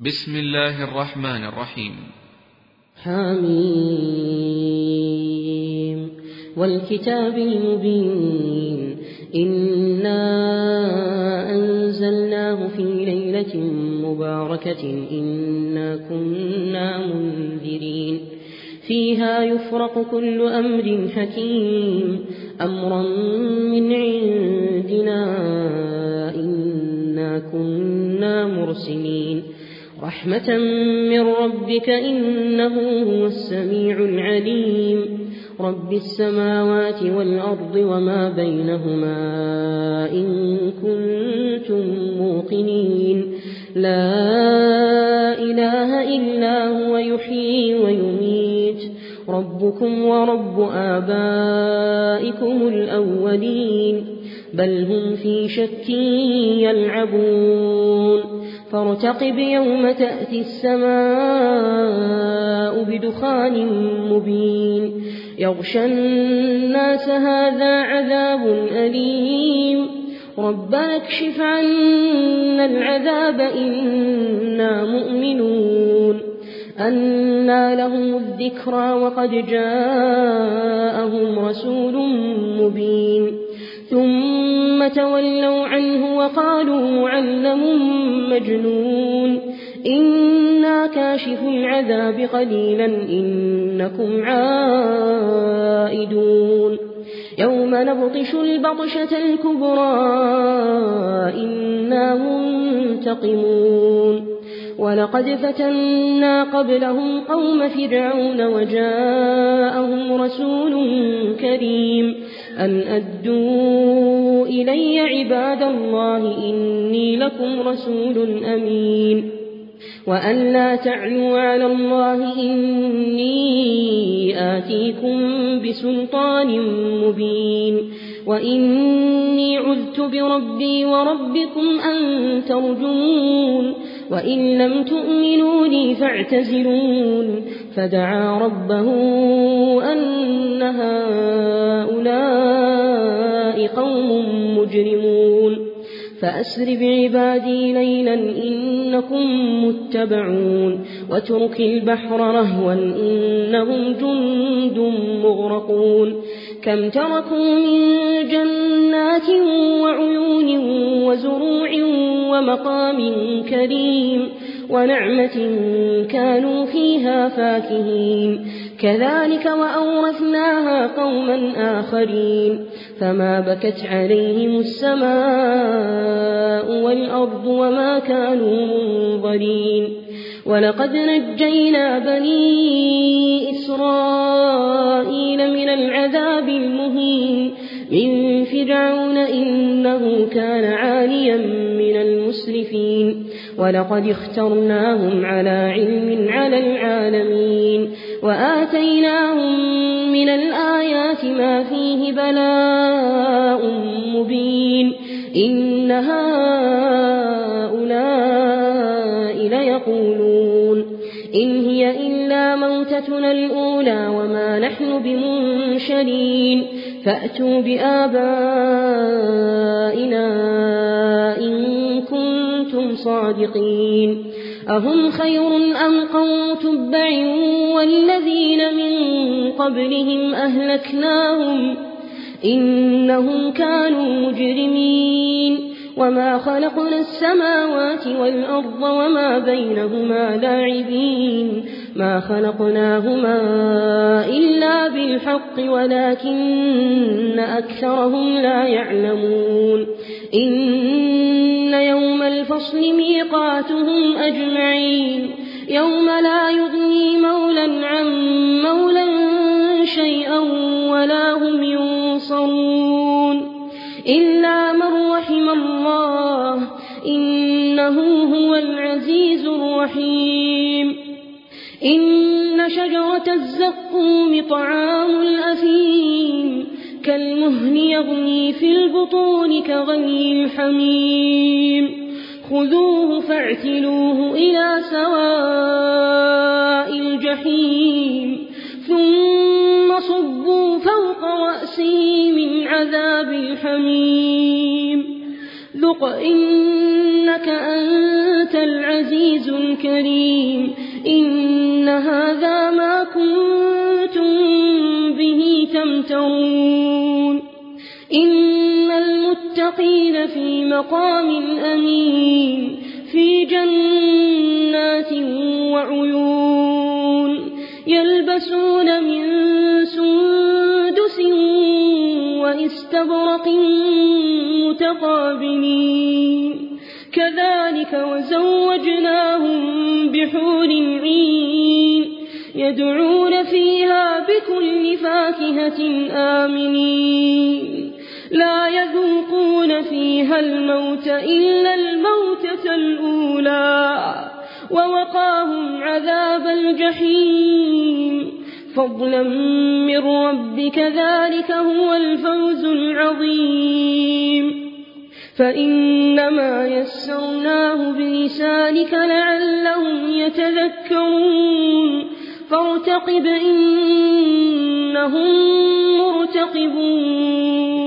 بسم الله الرحمن الرحيم. حميم والكتاب المبين إنا أنزلناه في ليلة مباركة إنا كنا منذرين فيها يفرق كل أمر حكيم أمرا من عندنا إنا كنا مرسلين رحمة من ربك إنه هو السميع العليم رب السماوات والأرض وما بينهما إن كنتم موقنين لا إله إلا هو يحيي ويميت ربكم ورب آبائكم الأولين بل هم في شك يلعبون فارتقب يوم تأتي السماء بدخان مبين يغشى الناس هذا عذاب أليم ربنا اكشف عنا العذاب إنا مؤمنون أنى لهم الذكرى وقد جاءهم رسول مبين ثم تولوا عنه وقالوا معلم مجنون إنا كاشف العذاب قليلا إنكم عائدون يوم نبطش البطشة الكبرى إنا منتقمون ولقد فتنا قبلهم قوم فرعون وجاءهم رسول كريم أن أدوا إلي عباد الله إني لكم رسول أمين وأن لا تعلوا على الله إني آتيكم بسلطان مبين وإني عذت بربي وربكم أن ترجمون وإن لم تؤمنوا لي فاعتزلون فدعا ربه أن هؤلاء قوم مجرمون فأسر بعبادي ليلا إنكم متبعون واترك البحر رهوا إنهم جند مغرقون كم تركوا من جنات وعيون وزروع ومقام كريم ونعمة كانوا فيها فاكهين كذلك وأورثناها قوما آخرين فما بكت عليهم السماء والأرض وما كانوا منظرين ولقد نجينا بني إسرائيل من العذاب المهين من فرعون إنه كان عاليا من المسرفين ولقد اخترناهم على علم على العالمين وآتيناهم من الآيات ما فيه بلاء مبين إن هؤلاء ليقولون إن هي إلا موتتنا الأولى وما نحن بمنشرين فأتوا بآبائنا إن كنتم صادقين أهم خير أم قوم تبع والذين من قبلهم أهلكناهم إنهم كانوا مجرمين وما خلقنا السماوات والأرض وما بينهما لاعبين ما خلقناهما إلا بالحق ولكن أكثرهم لا يعلمون إن يوم الفصل ميقاتهم أجمعين يوم لا يغني مولى عن مولى شيئا ولا هم ينصرون إلا من رحم الله إنه هو العزيز الرحيم إن شجرة الزقوم طعام الأثيم كالمهل يغلي في البطون كغلي الحميم خذوه فاعتلوه إلى سواء الجحيم ثم صبوا فوق رأسه من عذاب الحميم ذق إنك أنت أنت العزيز الكريم إن هذا ما كنتم به تمترون إن المتقين في مقام أمين في جنات وعيون يلبسون من سندس واستبرق متقابلين كذلك وزوجناهم بحور عين يدعون فيها بكل فاكهة آمنين لا يذوقون فيها الموت إلا الموتة الأولى ووقاهم عذاب الجحيم فضلا من ربك ذلك هو الفوز العظيم فإنما يسرناه بلسانك لعلهم يتذكرون فارتقب إنهم مرتقبون